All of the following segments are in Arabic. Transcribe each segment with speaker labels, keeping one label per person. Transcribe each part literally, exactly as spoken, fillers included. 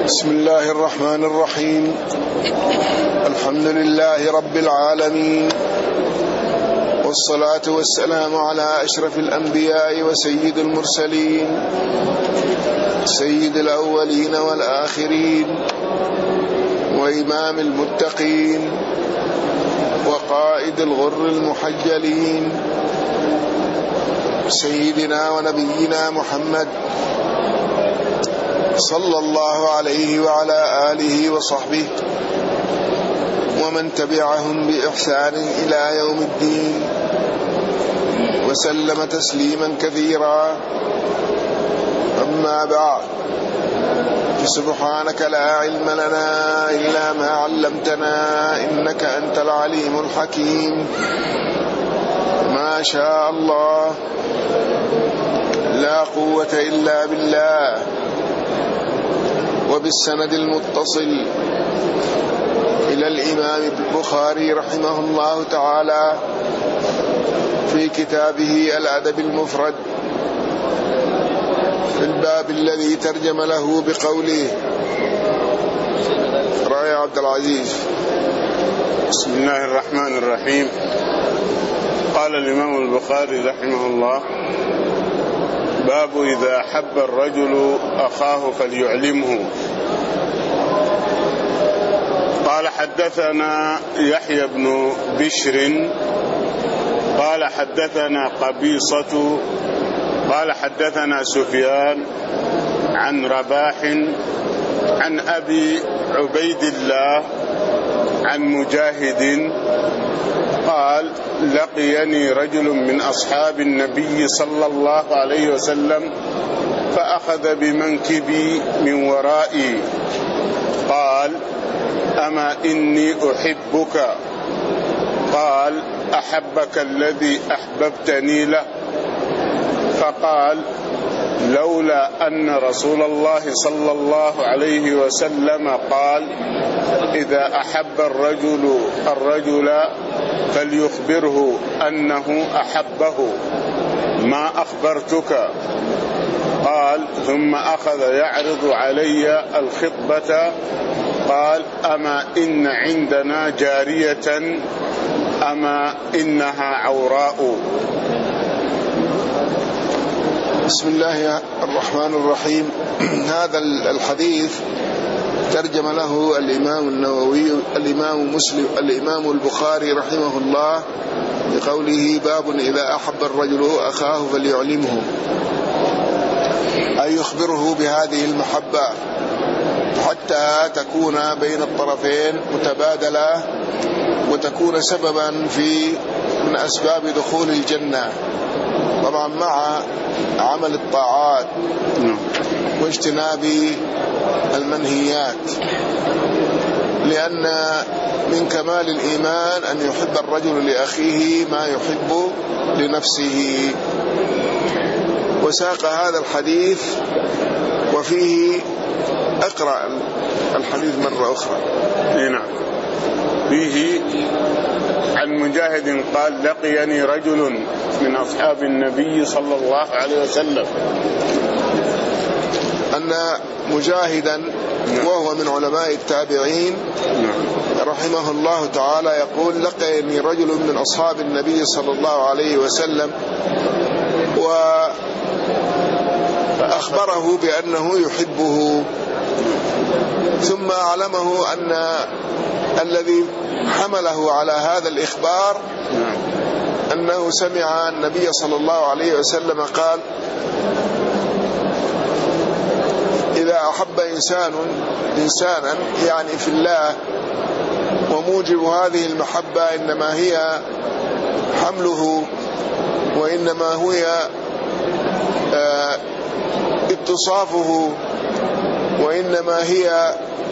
Speaker 1: بسم الله الرحمن الرحيم. الحمد لله رب العالمين، والصلاة والسلام على أشرف الأنبياء وسيد المرسلين، سيد الأولين والآخرين، وإمام المتقين، وقائد الغر المحجلين، سيدنا ونبينا محمد صلى الله عليه وعلى آله وصحبه ومن تبعهم بإحسان إلى يوم الدين، وسلم تسليما كثيرا. أما بعد، فسبحانك لا علم لنا إلا ما علمتنا إنك أنت العليم الحكيم. ما شاء الله، لا قوة إلا بالله. وبالسند المتصل إلى الإمام البخاري رحمه الله تعالى في كتابه الأدب المفرد، في الباب الذي ترجم له بقوله. رأي عبد العزيز.
Speaker 2: بسم الله الرحمن الرحيم. قال الإمام البخاري رحمه الله: باب إذا أحب الرجل أخاه فليعلمه. قال: حدثنا يحيى بن بشر قال حدثنا قبيصة قال حدثنا سفيان عن رباح عن أبي عبيد الله عن مجاهد قال: لقيني رجل من أصحاب النبي صلى الله عليه وسلم فأخذ بمنكبي من ورائي قال: أما إني أحبك؟ قال: أحبك الذي أحببتني له. فقال: لولا أن رسول الله صلى الله عليه وسلم قال: إذا أحب الرجل الرجل فليخبره أنه أحبه ما أخبرتك. قال: ثم أخذ يعرض علي الخطبة. قال: أما إن عندنا جارية أما إنها عوراء.
Speaker 1: بسم الله الرحمن الرحيم. هذا الحديث ترجم له الإمام النووي الإمام مسلم الإمام البخاري رحمه الله بقوله: باب إذا أحب الرجل أخاه فليعلمه، أي يخبره بهذه المحبة حتى تكون بين الطرفين متبادلة وتكون سببا في من أسباب دخول الجنة، طبعا مع عمل الطاعات واجتناب المنهيات، لأن من كمال الإيمان أن يحب الرجل لأخيه ما يحب لنفسه. وساق هذا الحديث وفيه أقرأ الحديث مرة أخرى.
Speaker 2: نعم. فيه عن مجاهد قال: لقيني رجل من أصحاب النبي صلى الله عليه وسلم.
Speaker 1: أن مجاهدا وهو من علماء التابعين رحمه الله تعالى يقول: لقيني رجل من أصحاب النبي صلى الله عليه وسلم، وأخبره بأنه يحبه، ثم علمه أن الذي حمله على هذا الإخبار أنه سمع النبي صلى الله عليه وسلم قال: إذا أحب إنسان إنسانا يعني في الله، وموجب هذه المحبة إنما هي حمله، وإنما هي اتصافه، وإنما هي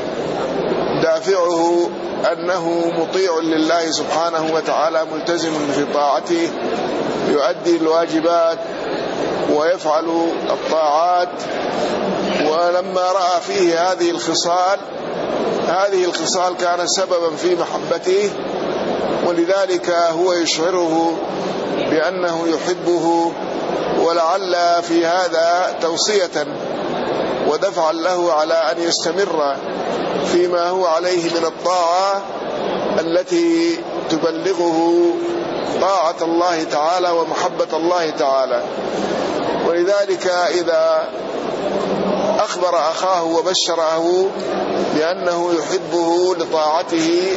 Speaker 1: دافعه أنه مطيع لله سبحانه وتعالى، ملتزم في طاعته، يؤدي الواجبات ويفعل الطاعات. ولما رأى فيه هذه الخصال هذه الخصال كان سببا في محبته، ولذلك هو يشعره بأنه يحبه. ولعل في هذا توصية ودفعا له على أن يستمر فيما هو عليه من الطاعة التي تبلغه طاعة الله تعالى ومحبة الله تعالى. ولذلك إذا أخبر أخاه وبشره بأنه يحبه لطاعته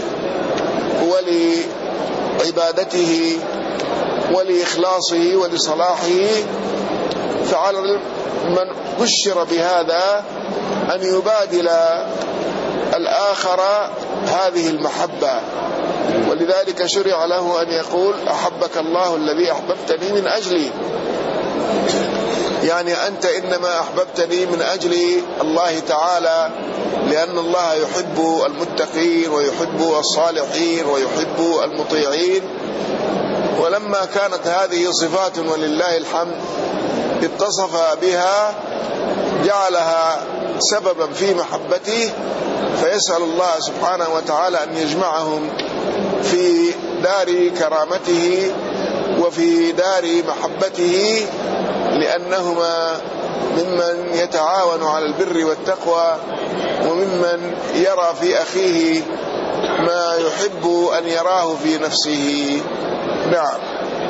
Speaker 1: ولعبادته ولإخلاصه ولصلاحه، فعلى من بشر بهذا أن يبادل الآخر هذه المحبة. ولذلك شرع له أن يقول أحبك الله الذي أحببتني من أجلي، يعني أنت إنما أحببتني من أجل الله تعالى، لأن الله يحب المتقين ويحب الصالحين ويحب المطيعين. ولما كانت هذه صفات ولله الحمد اتصف بها جعلها سببا في محبته، فيسأل الله سبحانه وتعالى أن يجمعهم في دار كرامته وفي دار محبته، لأنهما ممن يتعاون على البر والتقوى وممن يرى في أخيه ما يحب أن يراه في نفسه. نعم.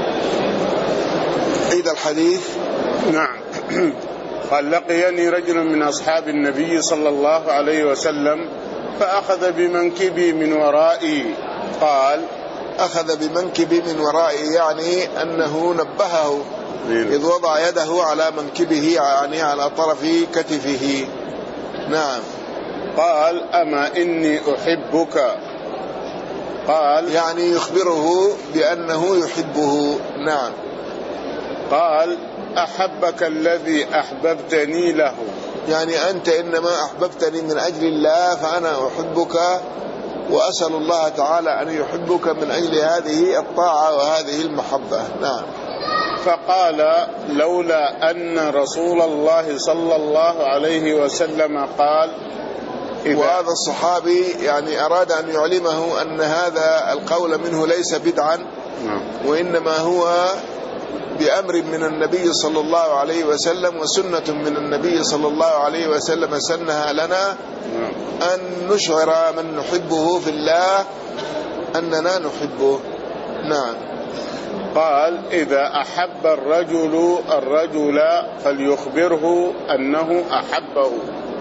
Speaker 1: عيد الحديث.
Speaker 2: نعم. قال لقيني رجل من أصحاب النبي صلى الله عليه وسلم فأخذ بمنكبي من ورائي. قال
Speaker 1: أخذ بمنكبي من ورائي يعني أنه نبهه إذ وضع يده على منكبه، يعني على طرف كتفه. نعم.
Speaker 2: قال أما إني أحبك. قال
Speaker 1: يعني يخبره بأنه يحبه. نعم.
Speaker 2: قال أحبك الذي أحببتني له،
Speaker 1: يعني أنت إنما أحببتني من أجل الله فأنا أحبك، وأسأل الله تعالى أن يحبك من أجل هذه الطاعة وهذه المحبة. نعم.
Speaker 2: فقال لولا أن رسول الله صلى الله عليه وسلم قال.
Speaker 1: وهذا الصحابي يعني أراد أن يعلمه أن هذا القول منه ليس بدعا، وإنما هو بأمر من النبي صلى الله عليه وسلم وسنة من النبي صلى الله عليه وسلم سنها لنا أن نشعر من نحبه في الله أننا نحبه. نعم.
Speaker 2: قال إذا أحب الرجل الرجل فليخبره أنه أحبه،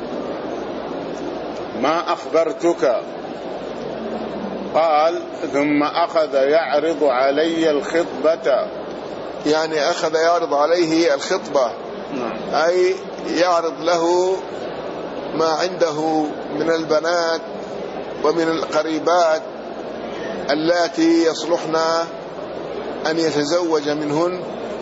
Speaker 2: ما أخبرتك. قال ثم أخذ يعرض علي الخطبة،
Speaker 1: يعني أخذ يعرض عليه الخطبة، أي يعرض له ما عنده من البنات ومن القريبات اللاتي يصلحن أن يتزوج منهن.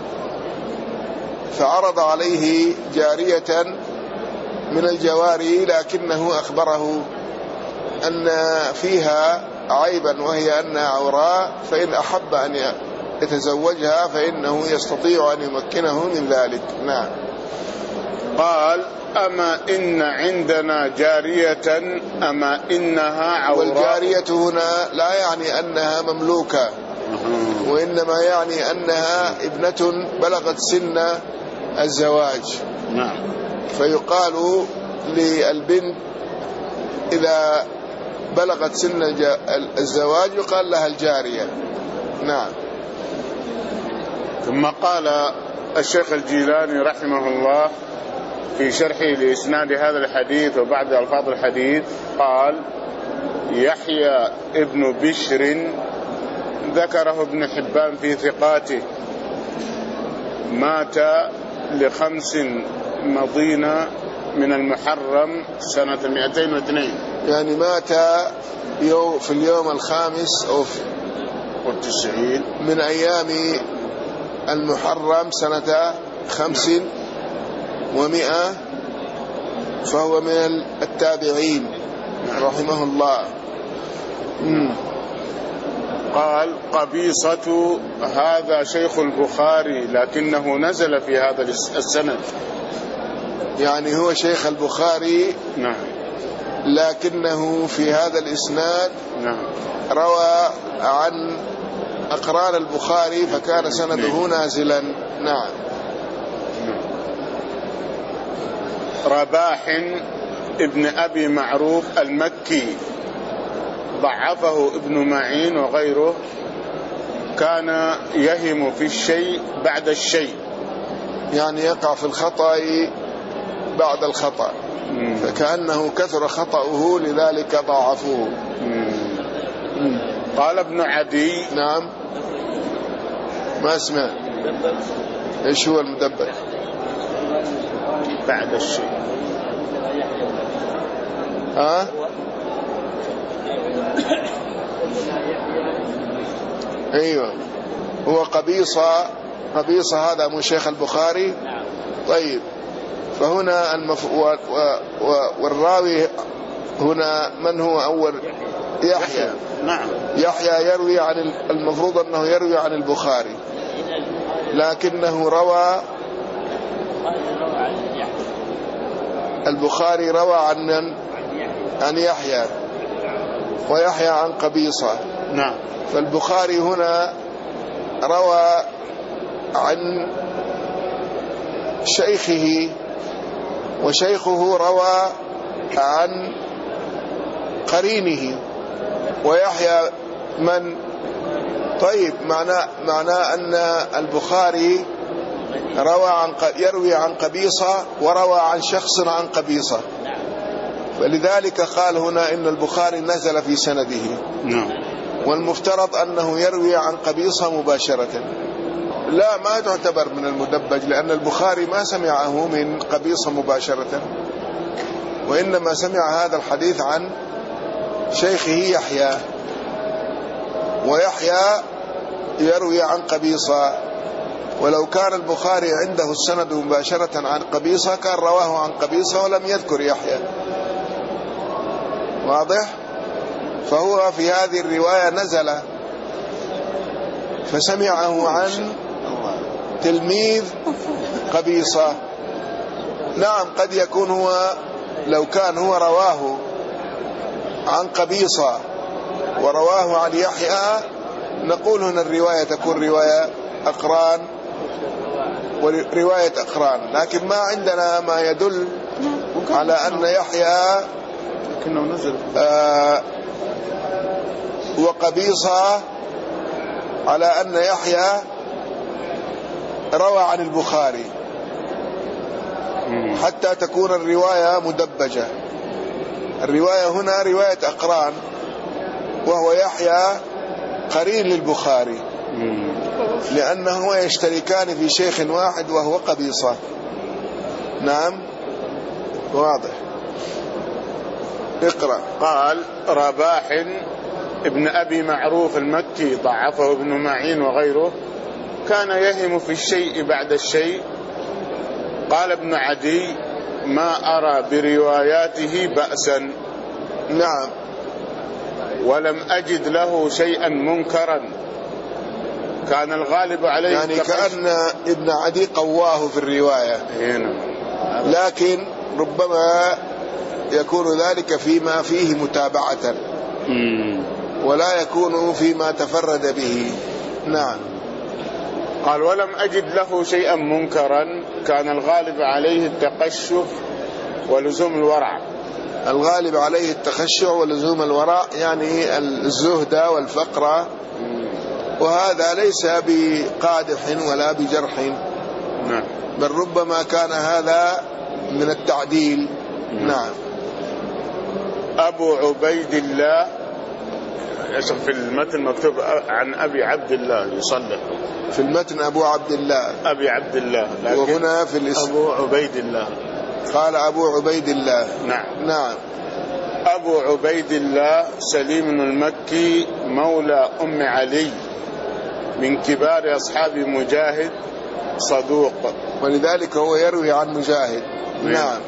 Speaker 1: فعرض عليه جارية من الجواري، لكنه أخبره أن فيها عيبا وهي أنها عوراء، فإن أحب أن يتزوجها فإنه يستطيع أن يمكنه من ذلك. نعم.
Speaker 2: قال أما إن عندنا جارية أما إنها عوراء.
Speaker 1: والجارية هنا لا يعني أنها مملوكة، وإنما يعني أنها ابنة بلغت سن الزواج.
Speaker 2: نعم.
Speaker 1: فيقال للبنت إذا بلغت سن الزواج يقال لها الجارية. نعم.
Speaker 2: ثم قال الشيخ الجيلاني رحمه الله في شرحه لإسناد هذا الحديث وبعد ألفاظ الحديث قال يحيى ابن بشر ذكره ابن حبان في ثقاته، مات لخمس مضين من المحرم سنة مئتين واثنين،
Speaker 1: يعني مات يوم في اليوم الخامس أو في
Speaker 2: والتسعين
Speaker 1: من أيام المحرم سنة خمس ومئة، فهو من التابعين رحمه الله. مم.
Speaker 2: قال قبيصة هذا شيخ البخاري لكنه نزل في هذا السند،
Speaker 1: يعني هو شيخ البخاري.
Speaker 2: نعم.
Speaker 1: لكنه في هذا الإسناد
Speaker 2: نعم.
Speaker 1: روى عن أقران البخاري فكان سنده نازلا. نعم.
Speaker 2: رباح ابن أبي معروف المكي ضعفه ابن معين وغيره، كان يهم في الشيء بعد الشيء،
Speaker 1: يعني يقع في الخطأ بعد الخطأ، مم. فكأنه كثر خطأه لذلك ضعفوه.
Speaker 2: مم. قال ابن عدي.
Speaker 1: نعم، ما اسمع. ايش هو المدبر؟
Speaker 2: بعد الشيء.
Speaker 1: ها؟ ايوه، هو قبيصة. قبيصة هذا من شيخ البخاري. طيب، فهنا المف... و... و... و... والراوي هنا من هو أول؟ يحيى.
Speaker 2: نعم،
Speaker 1: يحيى يروي عن المفروض أنه يروي عن البخاري، لكنه روى البخاري روى عن من؟ عن يحيى، ويحيى عن قبيصة.
Speaker 2: نعم،
Speaker 1: فالبخاري هنا روى عن شيخه، وشيخه روى عن قرينه، ويحيى من؟ طيب، معناه معناه أن البخاري روى عن يروي عن قبيصة وروى عن شخص عن قبيصة، فلذلك قال هنا إن البخاري نزل في سنده.
Speaker 2: نعم،
Speaker 1: والمفترض أنه يروي عن قبيصة مباشرة. لا، ما تعتبر من المدبج، لأن البخاري ما سمعه من قبيصة مباشرة، وإنما سمع هذا الحديث عن شيخه يحيى، ويحيى يروي عن قبيصة. ولو كان البخاري عنده السند مباشرة عن قبيصة كان رواه عن قبيصة ولم يذكر يحيى. واضح؟ فهو في هذه الرواية نزل فسمعه عن تلميذ قبيصة. نعم، قد يكون هو لو كان هو رواه عن قبيصة ورواه عن يحيى نقول هنا الرواية تكون رواية أقران ورواية أقران، لكن ما عندنا ما يدل على أن يحيى آه وقبيصة على أن يحيى روى عن البخاري حتى تكون الرواية مدبجة. الرواية هنا رواية أقران، وهو يحيى قرين للبخاري، لأنه يشتركان في شيخ واحد وهو قبيصة. نعم، واضح. اقرأ.
Speaker 2: قال رباح ابن أبي معروف المكي ضعفه ابن معين وغيره، كان يهم في الشيء بعد الشيء. قال ابن عدي ما أرى برواياته بأسا.
Speaker 1: نعم،
Speaker 2: ولم أجد له شيئا منكرا، كان الغالب عليه
Speaker 1: يعني كأن ابن عدي قواه في الرواية
Speaker 2: هنا،
Speaker 1: لكن ربما يكون ذلك فيما فيه متابعة ولا يكون فيما تفرد به. نعم.
Speaker 2: قال ولم أجد له شيئا منكرا، كان الغالب عليه التقشف ولزوم الورع.
Speaker 1: الغالب عليه التخشع ولزوم الورع، يعني الزهد والفقر، وهذا ليس بقادح ولا بجرح.
Speaker 2: نعم،
Speaker 1: بل ربما كان هذا من التعديل. نعم.
Speaker 2: أبو عبيد الله، في المتن مكتوب عن أبي عبد الله، يصلح
Speaker 1: في المتن أبو عبد الله
Speaker 2: أبي عبد الله، لكن
Speaker 1: وهنا في الاسم
Speaker 2: أبو عبيد الله.
Speaker 1: قال أبو عبيد الله.
Speaker 2: نعم.
Speaker 1: نعم.
Speaker 2: أبو عبيد الله سليم المكي مولى أم علي من كبار أصحاب مجاهد، صدوق،
Speaker 1: ولذلك هو يروي عن مجاهد.
Speaker 2: نعم.
Speaker 1: نعم.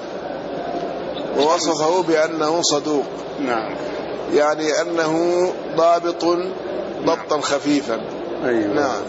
Speaker 1: ووصفه بأنه صدوق،
Speaker 2: نعم،
Speaker 1: يعني أنه ضابط ضبطا خفيفا.
Speaker 2: أيوة.
Speaker 1: نعم.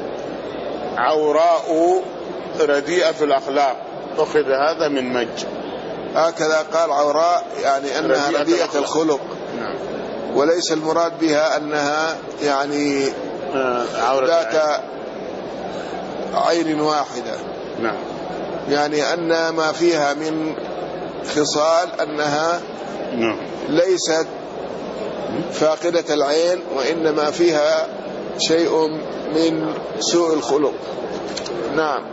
Speaker 2: عوراء رديئة الأخلاق، أخذ هذا من مج،
Speaker 1: هكذا قال عوراء، يعني أنها
Speaker 2: رديئة
Speaker 1: رديئة
Speaker 2: الخلق.
Speaker 1: الخلق.
Speaker 2: نعم.
Speaker 1: وليس المراد بها أنها يعني ذات عين واحدة.
Speaker 2: نعم.
Speaker 1: يعني أن ما فيها من خصال أنها ليست فاقدة العين، وإنما فيها شيء من سوء الخلق. نعم.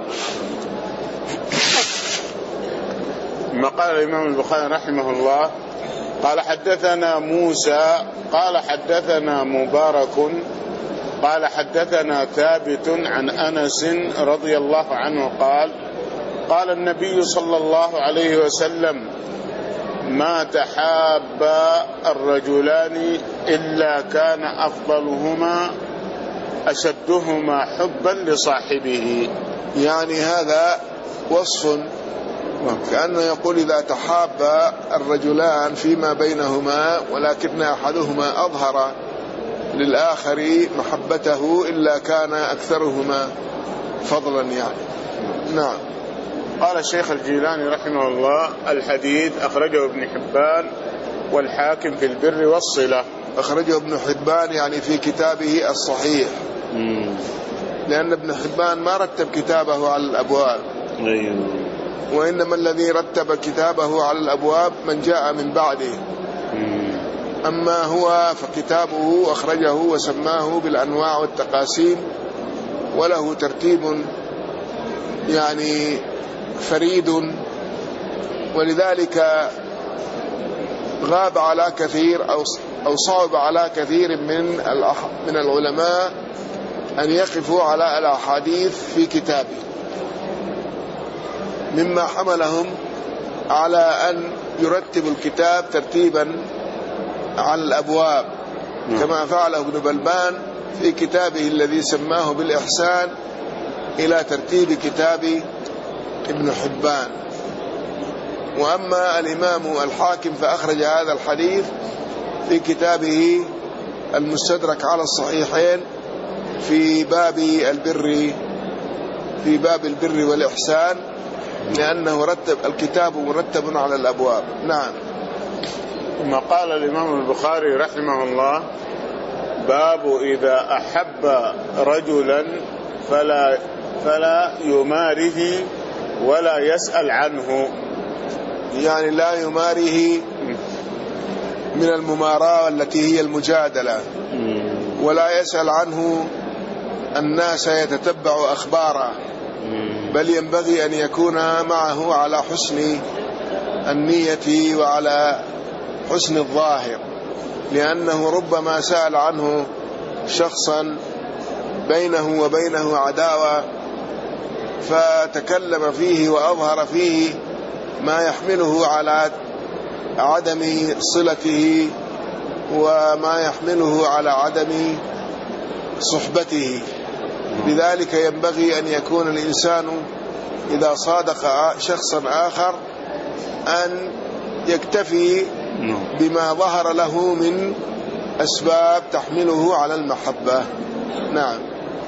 Speaker 2: ما قال الإمام البخاري رحمه الله قال حدثنا موسى قال حدثنا مبارك قال حدثنا ثابت عن أنس رضي الله عنه قال قال النبي صلى الله عليه وسلم ما تحابا الرجلان إلا كان أفضلهما أشدهما حبا لصاحبه.
Speaker 1: يعني هذا وصف، كأنه يقول إذا تحابا الرجلان فيما بينهما ولكن أحدهما أظهر للآخر محبته إلا كان أكثرهما فضلا يعني. نعم.
Speaker 2: قال الشيخ الجيلاني رحمه الله الحديث أخرجه ابن حبان والحاكم في البر والصلة.
Speaker 1: أخرجه ابن حبان يعني في كتابه الصحيح، مم. لأن ابن حبان ما رتب كتابه على الأبواب، أيوه. وإنما الذي رتب كتابه على الأبواب من جاء من بعده، مم. أما هو فكتابه أخرجه وسماه بالأنواع والتقاسيم، وله ترتيب يعني فريد، ولذلك غاب على كثير أو أو صعب على كثير من من العلماء أن يقفوا على الأحاديث في كتابه، مما حملهم على أن يرتبوا الكتاب ترتيبا على الأبواب، كما فعله ابن بلبان في كتابه الذي سماه بالإحسان إلى ترتيب كتاب ابن حبان. وأما الإمام الحاكم فأخرج هذا الحديث في كتابه المستدرك على الصحيحين في باب البر في باب البر والإحسان، لأنه رتب الكتاب مرتب على الأبواب. نعم.
Speaker 2: ثم قال الإمام البخاري رحمه الله باب إذا أحب رجلا فلا فلا يماره ولا يسأل عنه.
Speaker 1: يعني لا يماره من المماراة التي هي المجادلة، ولا يسأل عنه الناس يتتبع أخباره، بل ينبغي أن يكون معه على حسن النية وعلى حسن الظاهر، لأنه ربما سأل عنه شخصا بينه وبينه عداوة فتكلم فيه وأظهر فيه ما يحمله على عدم صلته وما يحمله على عدم صحبته. لذلك ينبغي أن يكون الإنسان إذا صادق شخصا آخر أن يكتفي بما ظهر له من أسباب تحمله على المحبة. نعم.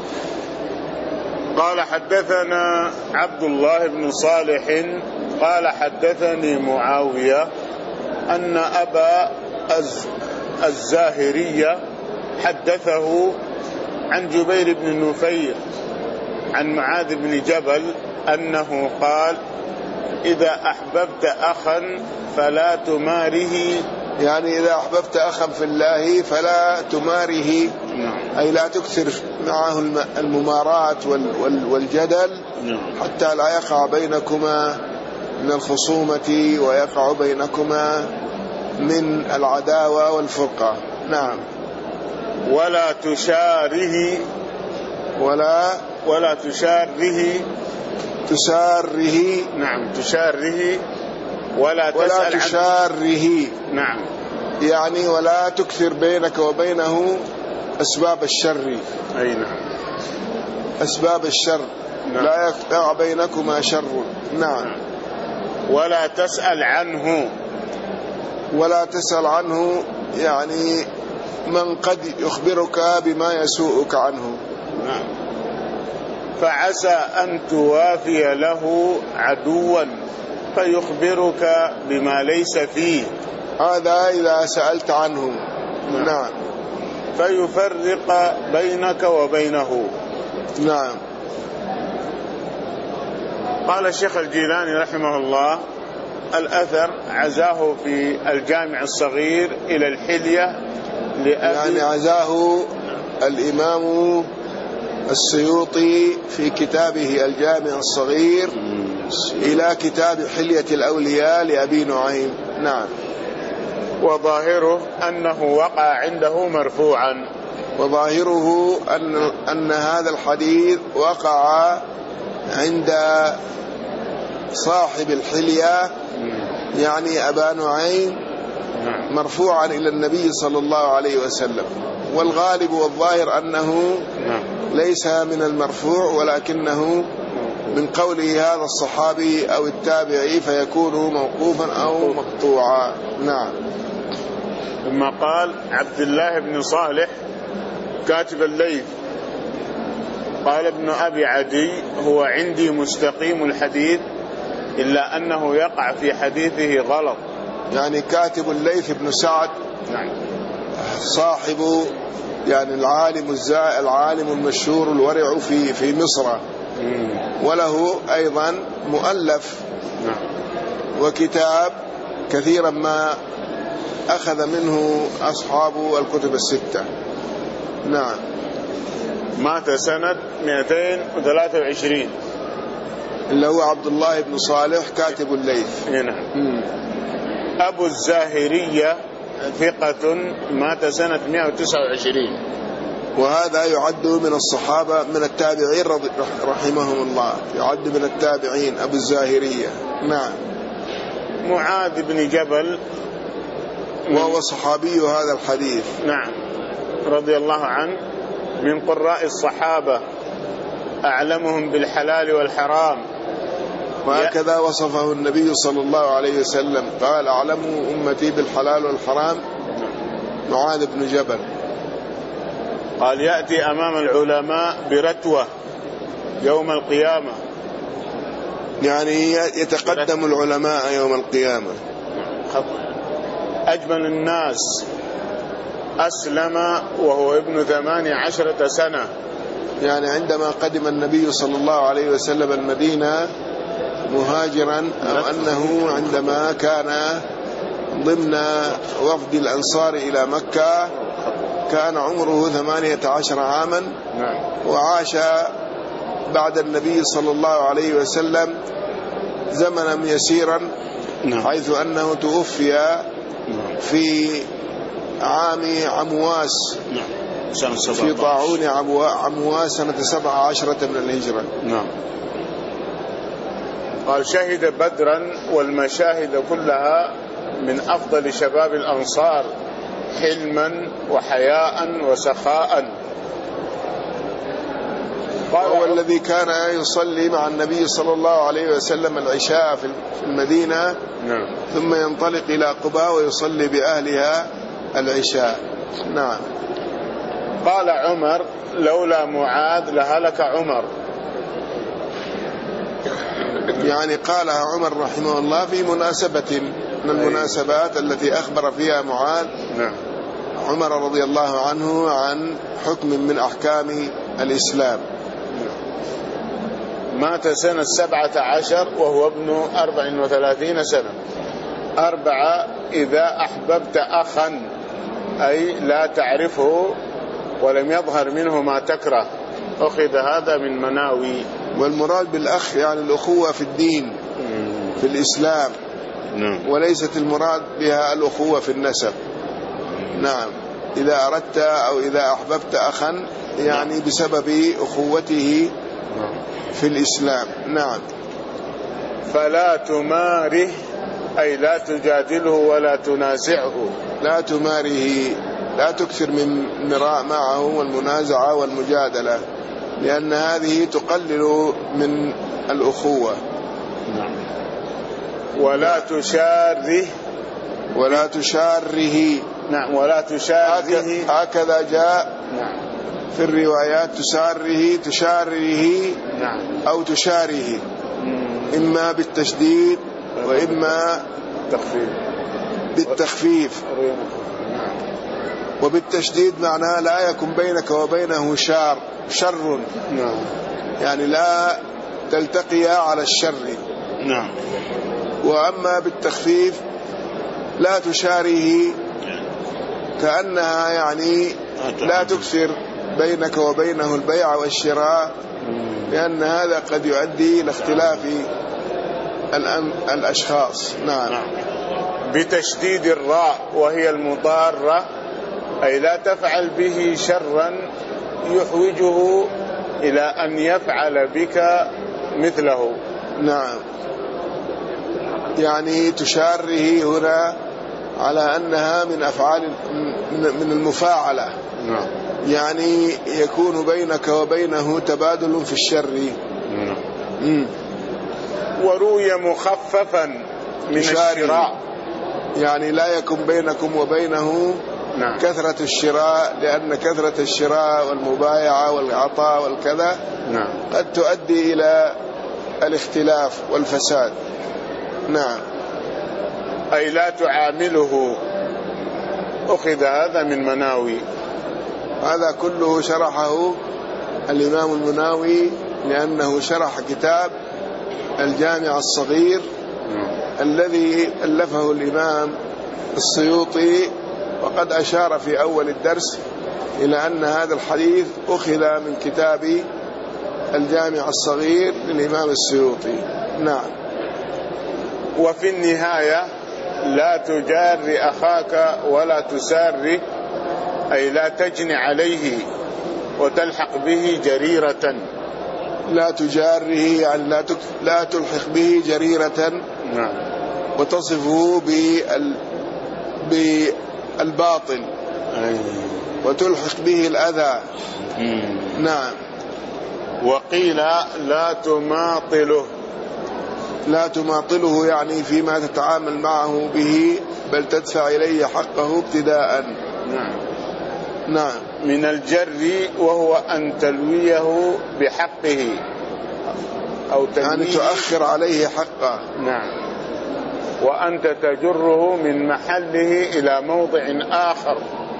Speaker 2: قال حدثنا عبد الله بن صالح قال حدثني معاوية أن أبا الزاهرية حدثه عن جبير بن نفير عن معاذ بن جبل أنه قال إذا أحببت أخا فلا تماره.
Speaker 1: يعني إذا أحببت أخا في الله فلا تماره، أي لا تكثر معه الممارات والجدل حتى لا يقع بينكما من الخصومة ويقع بينكما من العداوة والفرقة. نعم.
Speaker 2: ولا تشاره
Speaker 1: ولا
Speaker 2: ولا تشاره
Speaker 1: تساره
Speaker 2: نعم تشاره ولا
Speaker 1: ولا تشاره.
Speaker 2: نعم.
Speaker 1: يعني ولا تكثر بينك وبينه أسباب الشر.
Speaker 2: أي نعم.
Speaker 1: أسباب الشر. نعم. لا يقع بينكما شر. نعم.
Speaker 2: ولا تسأل عنه.
Speaker 1: ولا تسأل عنه يعني من قد يخبرك بما يسوءك عنه.
Speaker 2: نعم. فعسى أن توافي له عدوا فيخبرك بما ليس فيه.
Speaker 1: هذا إذا سألت عنه. نعم. نعم.
Speaker 2: فيفرق بينك وبينه.
Speaker 1: نعم.
Speaker 2: قال الشيخ الجيلاني رحمه الله الأثر عزاه في الجامع الصغير إلى الحلية لأبي،
Speaker 1: يعني عزاه الإمام السيوطي في كتابه الجامع الصغير إلى كتاب حلية الأولياء لأبي نعيم. نعم.
Speaker 2: وظاهره أنه وقع عنده مرفوعا.
Speaker 1: وظاهره أن, أن هذا الحديث وقع عند صاحب الحلية يعني أبا نعيم مرفوعا إلى النبي صلى الله عليه وسلم، والغالب والظاهر أنه ليس من المرفوع ولكنه من قوله هذا الصحابي أو التابعي فيكون موقوفا أو مقطوعا. نعم.
Speaker 2: ثم قال عبد الله بن صالح كاتب الليث قال ابن أبي عدي هو عندي مستقيم الحديث إلا أنه يقع في حديثه غلط.
Speaker 1: يعني كاتب الليث بن سعد صاحب يعني العالم العالم المشهور الورع في في مصر، وله أيضا مؤلف وكتاب كثيرا ما أخذ منه أصحاب الكتب الستة. نعم.
Speaker 2: مات سنة مئتين وثلاثة وعشرين
Speaker 1: اللي هو عبد الله بن صالح كاتب الليث.
Speaker 2: نعم. أبو الزاهرية ثقة مات سنة مئة وتسعة وعشرين،
Speaker 1: وهذا يعد من الصحابة من التابعين رحمهم الله، يعد من التابعين أبو الزاهرية. نعم.
Speaker 2: معاذ بن جبل
Speaker 1: وهو صحابي هذا الحديث.
Speaker 2: نعم رضي الله عنه، من قراء الصحابة أعلمهم بالحلال والحرام،
Speaker 1: وهكذا وصفه النبي صلى الله عليه وسلم قال أعلموا أمتي بالحلال والحرام معاذ بن جبل.
Speaker 2: قال يأتي أمام العلماء برتوة يوم القيامة،
Speaker 1: يعني يتقدم العلماء يوم القيامة.
Speaker 2: أجمل الناس أسلم وهو ابن ثماني عشرة سنة،
Speaker 1: يعني عندما قدم النبي صلى الله عليه وسلم المدينة مهاجرا، أو أنه عندما كان ضمن وفد الأنصار إلى مكة كان عمره ثمانية عشر عاما، وعاش بعد النبي صلى الله عليه وسلم زمنا يسيرا، حيث أنه توفي في عام عمواس في طاعون عمواس سنة سبع عشرة من الهجرة.
Speaker 2: نعم. قال شهد بدرا والمشاهد كلها من أفضل شباب الأنصار حلما وحياء وسخاء.
Speaker 1: وهو الذي كان يصلي مع النبي صلى الله عليه وسلم العشاء في المدينة. نعم. ثم ينطلق إلى قباء ويصلي بأهلها العشاء. نعم.
Speaker 2: قال عمر لولا معاذ لهلك عمر،
Speaker 1: يعني قالها عمر رحمه الله في مناسبة من المناسبات التي أخبر فيها معاذ
Speaker 2: نعم.
Speaker 1: عمر رضي الله عنه عن حكم من أحكام الإسلام.
Speaker 2: مات سنة سبعة عشر وهو ابن أربع وثلاثين سنة. أربعة إذا أحببت أخا أي لا تعرفه ولم يظهر منه ما تكره، أخذ هذا من مناوي.
Speaker 1: والمراد بالأخ يعني الأخوة في الدين في الإسلام، وليست المراد بها الأخوة في النسب. نعم. إذا أردت أو إذا أحببت أخا يعني بسبب أخوته في الإسلام. نعم.
Speaker 2: فلا تماره أي لا تجادله ولا تنازعه.
Speaker 1: لا تماره لا تكثر من مراء معه والمنازعة والمجادلة، لأن هذه تقلل من الأخوة.
Speaker 2: نعم. ولا تشاره
Speaker 1: ولا تشاره.
Speaker 2: نعم. ولا تشاره
Speaker 1: هكذا جاء.
Speaker 2: نعم.
Speaker 1: في الروايات تساره تشاره.
Speaker 2: نعم.
Speaker 1: أو تشاره، إما بالتشديد وإما بالتخفيف. وبالتشديد معناه لا يكن بينك وبينه شر شر
Speaker 2: نعم.
Speaker 1: يعني لا تلتقيا على الشر.
Speaker 2: نعم.
Speaker 1: وأما بالتخفيف لا تشاريه، كأنها يعني لا تكثر بينك وبينه البيع والشراء، لأن هذا قد يؤدي إلى اختلاف الأشخاص. نعم.
Speaker 2: بتشديد الراء وهي المضارة، أي لا تفعل به شرا يحوجه إلى أن يفعل بك مثله.
Speaker 1: نعم، يعني تشاره هنا على أنها من أفعال من المفاعلة.
Speaker 2: نعم.
Speaker 1: يعني يكون بينك وبينه تبادل في الشر.
Speaker 2: نعم. وروي مخففا من الشراء،
Speaker 1: يعني لا يكون بينكم وبينه
Speaker 2: نعم.
Speaker 1: كثرة الشراء، لأن كثرة الشراء والمبايعة والعطاء والكذا
Speaker 2: نعم.
Speaker 1: قد تؤدي إلى الاختلاف والفساد. نعم.
Speaker 2: أي لا تعامله. أخذ هذا من مناوي.
Speaker 1: هذا كله شرحه الإمام المناوي، لأنه شرح كتاب الجامع الصغير الذي ألفه الإمام السيوطي، وقد أشار في أول الدرس إلى أن هذا الحديث أخذ من كتاب الجامع الصغير للإمام السيوطي. نعم.
Speaker 2: وفي النهاية لا تجار أخاك ولا تساره، أي لا تجني عليه وتلحق به جريرة.
Speaker 1: لا تجاره يعني لا لا تلحق به جريرة.
Speaker 2: نعم.
Speaker 1: وتصفه بال بالباطل وتلحق به الأذى. نعم.
Speaker 2: وقيل لا تماطله.
Speaker 1: لا تماطله يعني فيما تتعامل معه به، بل تدفع إليه حقه ابتداء.
Speaker 2: نعم.
Speaker 1: نعم.
Speaker 2: من الجر وهو أن تلويه بحقه أو
Speaker 1: يعني تؤخر عليه حقه.
Speaker 2: نعم. وأنت تجره من محله إلى موضع آخر.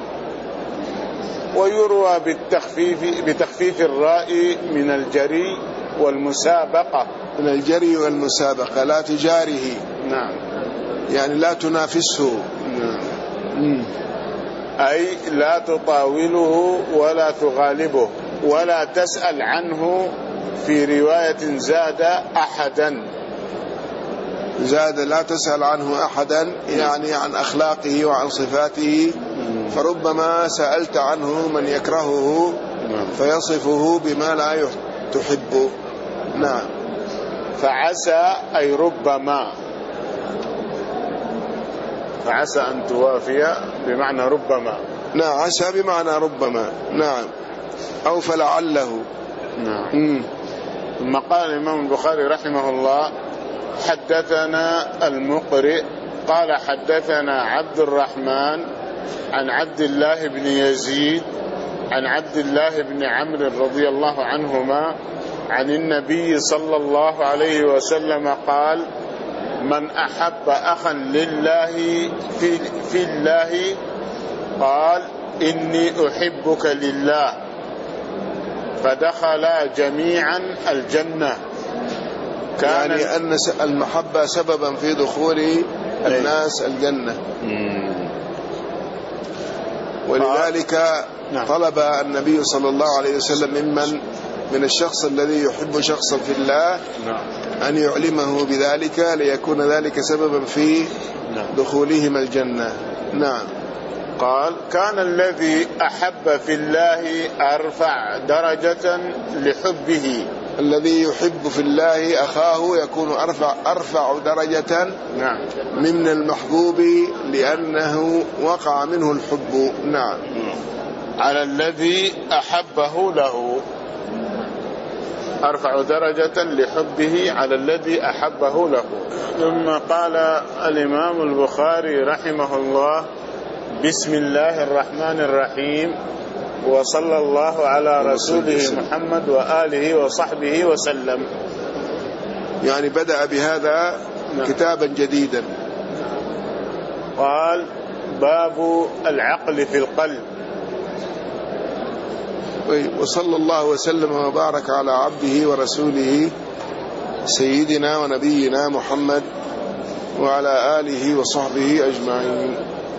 Speaker 2: ويروى بالتخفيف بتخفيف الراء من الجري والمسابقة.
Speaker 1: من الجري والمسابقة لا تجاره.
Speaker 2: نعم.
Speaker 1: يعني لا تنافسه.
Speaker 2: نعم. أي لا تطاوله ولا تغالبه ولا تسأل عنه. في رواية زاد أحدا.
Speaker 1: زاد لا تسأل عنه أحدا، يعني عن أخلاقه وعن صفاته، فربما سألت عنه من يكرهه فيصفه بما لا تحبه. نعم.
Speaker 2: فعسى أي ربما، فعسى أن توافي بمعنى ربما.
Speaker 1: نعم. عسى بمعنى ربما. نعم. أو فلعله.
Speaker 2: نعم. مم. ثم قال الإمام البخاري رحمه الله: حدثنا المقرئ قال حدثنا عبد الرحمن عن عبد الله بن يزيد عن عبد الله بن عمرو رضي الله عنهما عن النبي صلى الله عليه وسلم قال: من أحب أخا لله في, في الله قال: إني أحبك لله، فدخلا جميعا الجنة.
Speaker 1: كان يعني أن المحبة سببا في دخول الناس الجنة. ولذلك طلب النبي صلى الله عليه وسلم ممن من الشخص الذي يحب شخصا في الله أن يعلمه بذلك، ليكون ذلك سببا في دخولهم الجنة. نعم.
Speaker 2: قال: كان الذي أحب في الله أرفع درجة لحبه.
Speaker 1: الذي يحب في الله أخاه يكون أرفع, أرفع درجة
Speaker 2: نعم.
Speaker 1: من المحبوب، لأنه وقع منه الحب. نعم.
Speaker 2: على الذي أحبه له، أرفع درجة لحبه على الذي أحبه له. ثم قال الإمام البخاري رحمه الله: بسم الله الرحمن الرحيم، وصلى الله على رسوله محمد وآله وصحبه وسلم.
Speaker 1: يعني بدأ بهذا كتابا جديدا.
Speaker 2: قال: باب العقل في القلب.
Speaker 1: وصلى الله وسلم وبارك على عبده ورسوله سيدنا ونبينا محمد وعلى آله وصحبه أجمعين.